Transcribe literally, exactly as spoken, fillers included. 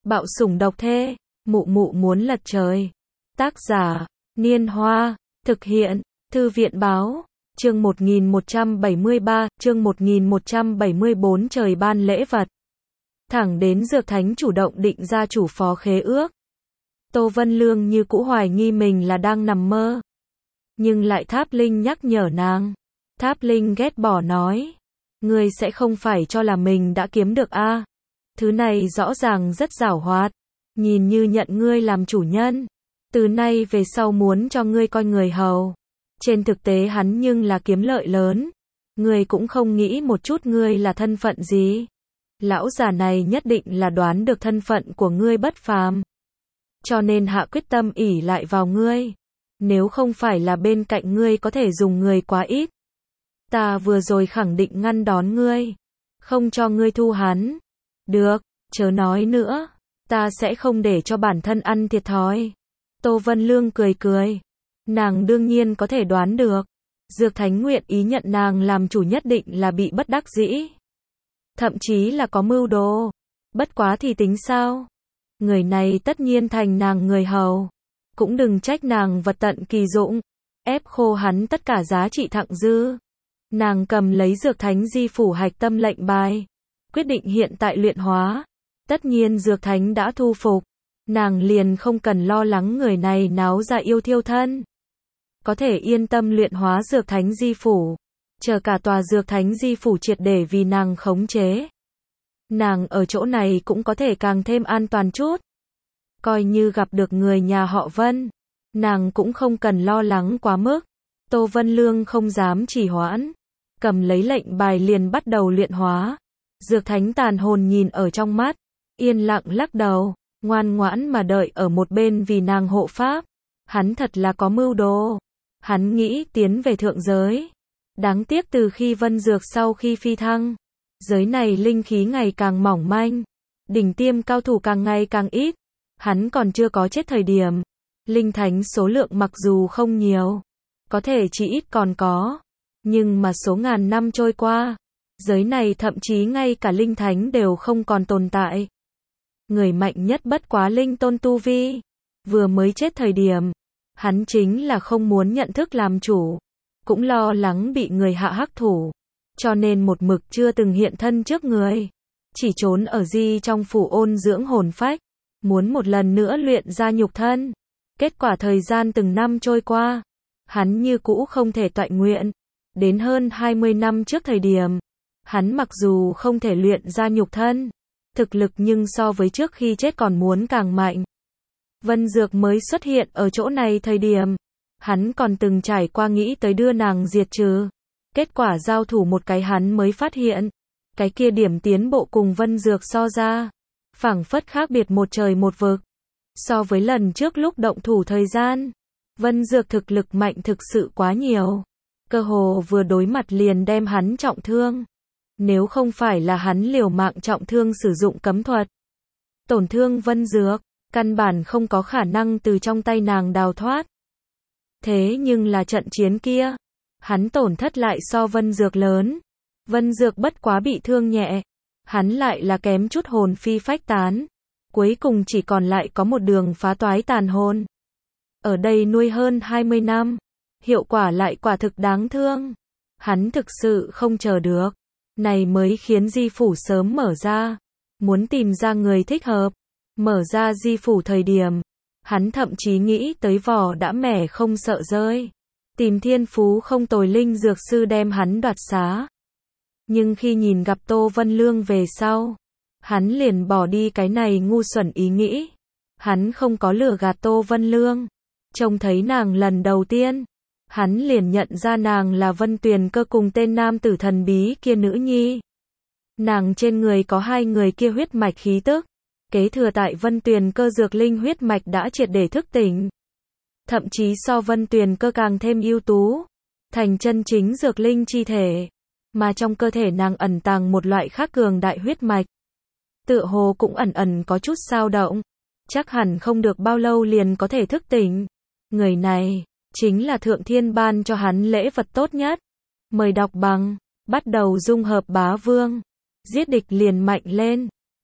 Bạo sủng độc thê, mụ mụ muốn lật trời. Tác giả, Niên Hoa, thực hiện, Thư viện báo, chương một nghìn một trăm bảy mươi ba, chương một nghìn một trăm bảy mươi bốn trời ban lễ vật. Thẳng đến Dược Thánh chủ động định ra chủ phó khế ước. Tô Vân Lương như cũ hoài nghi mình là đang nằm mơ. Nhưng lại Tháp Linh nhắc nhở nàng. Tháp Linh ghét bỏ nói. Ngươi sẽ không phải cho là mình đã kiếm được a? À? Thứ này rõ ràng rất giảo hoạt. Nhìn như nhận ngươi làm chủ nhân. Từ nay về sau muốn cho ngươi coi người hầu. Trên thực tế hắn nhưng là kiếm lợi lớn. Ngươi cũng không nghĩ một chút ngươi là thân phận gì. Lão già này nhất định là đoán được thân phận của ngươi bất phàm. Cho nên hạ quyết tâm ỷ lại vào ngươi. Nếu không phải là bên cạnh ngươi có thể dùng người quá ít. Ta vừa rồi khẳng định ngăn đón ngươi. Không cho ngươi thu hắn. Được, chớ nói nữa. Ta sẽ không để cho bản thân ăn thiệt thòi. Tô Vân Lương cười cười. Nàng đương nhiên có thể đoán được. Dược Thánh nguyện ý nhận nàng làm chủ nhất định là bị bất đắc dĩ. Thậm chí là có mưu đồ. Bất quá thì tính sao? Người này tất nhiên thành nàng người hầu. Cũng đừng trách nàng vật tận kỳ dụng. Ép khô hắn tất cả giá trị thặng dư. Nàng cầm lấy Dược Thánh di phủ hạch tâm lệnh bài. Quyết định hiện tại luyện hóa. Tất nhiên Dược Thánh đã thu phục. Nàng liền không cần lo lắng người này náo ra yêu thiêu thân. Có thể yên tâm luyện hóa Dược Thánh di phủ. Chờ cả tòa Dược Thánh di phủ triệt để vì nàng khống chế. Nàng ở chỗ này cũng có thể càng thêm an toàn chút. Coi như gặp được người nhà họ Vân. Nàng cũng không cần lo lắng quá mức. Tô Vân Lương không dám trì hoãn. Cầm lấy lệnh bài liền bắt đầu luyện hóa. Dược Thánh tàn hồn nhìn ở trong mắt. Yên lặng lắc đầu. Ngoan ngoãn mà đợi ở một bên vì nàng hộ pháp. Hắn thật là có mưu đồ. Hắn nghĩ tiến về thượng giới. Đáng tiếc từ khi Vân Dược sau khi phi thăng. Giới này linh khí ngày càng mỏng manh. Đỉnh tiêm cao thủ càng ngày càng ít. Hắn còn chưa có chết thời điểm. Linh thánh số lượng mặc dù không nhiều. Có thể chỉ ít còn có. Nhưng mà số ngàn năm trôi qua. Giới này thậm chí ngay cả linh thánh đều không còn tồn tại. Người mạnh nhất bất quá linh tôn tu vi. Vừa mới chết thời điểm. Hắn chính là không muốn nhận thức làm chủ. Cũng lo lắng bị người hạ hắc thủ. Cho nên một mực chưa từng hiện thân trước người. Chỉ trốn ở di trong phủ ôn dưỡng hồn phách. Muốn một lần nữa luyện ra nhục thân. Kết quả thời gian từng năm trôi qua. Hắn như cũ không thể toại nguyện. Đến hơn hai mươi năm trước thời điểm. Hắn mặc dù không thể luyện ra nhục thân. Thực lực nhưng so với trước khi chết còn muốn càng mạnh. Vân Dược mới xuất hiện ở chỗ này thời điểm. Hắn còn từng trải qua nghĩ tới đưa nàng diệt trừ. Kết quả giao thủ một cái hắn mới phát hiện. Cái kia điểm tiến bộ cùng Vân Dược so ra. Phảng phất khác biệt một trời một vực. So với lần trước lúc động thủ thời gian. Vân Dược thực lực mạnh thực sự quá nhiều. Cơ hồ vừa đối mặt liền đem hắn trọng thương. Nếu không phải là hắn liều mạng trọng thương sử dụng cấm thuật. Tổn thương Vân Dược. Căn bản không có khả năng từ trong tay nàng đào thoát. Thế nhưng là trận chiến kia. Hắn tổn thất lại so Vân Dược lớn. Vân Dược bất quá bị thương nhẹ. Hắn lại là kém chút hồn phi phách tán. Cuối cùng chỉ còn lại có một đường phá toái tàn hồn. Ở đây nuôi hơn hai mươi năm. Hiệu quả lại quả thực đáng thương. Hắn thực sự không chờ được. Này mới khiến di phủ sớm mở ra. Muốn tìm ra người thích hợp. Mở ra di phủ thời điểm. Hắn thậm chí nghĩ tới vỏ đã mẻ không sợ rơi. Tìm thiên phú không tồi linh dược sư đem hắn đoạt xá. Nhưng khi nhìn gặp Tô Vân Lương về sau. Hắn liền bỏ đi cái này ngu xuẩn ý nghĩ. Hắn không có lừa gạt Tô Vân Lương. Trông thấy nàng lần đầu tiên. Hắn liền nhận ra nàng là Vân Tuyền Cơ cùng tên nam tử thần bí kia nữ nhi. Nàng trên người có hai người kia huyết mạch khí tức. Kế thừa tại Vân Tuyền Cơ dược linh huyết mạch đã triệt để thức tỉnh. Thậm chí so Vân Tuyền Cơ càng thêm ưu tú. Thành chân chính dược linh chi thể. Mà trong cơ thể nàng ẩn tàng một loại khác cường đại huyết mạch. Tựa hồ cũng ẩn ẩn có chút dao động. Chắc hẳn không được bao lâu liền có thể thức tỉnh. Người này, chính là Thượng Thiên ban cho hắn lễ vật tốt nhất. Mời đọc bằng, bắt đầu dung hợp bá vương. Giết địch liền mạnh lên.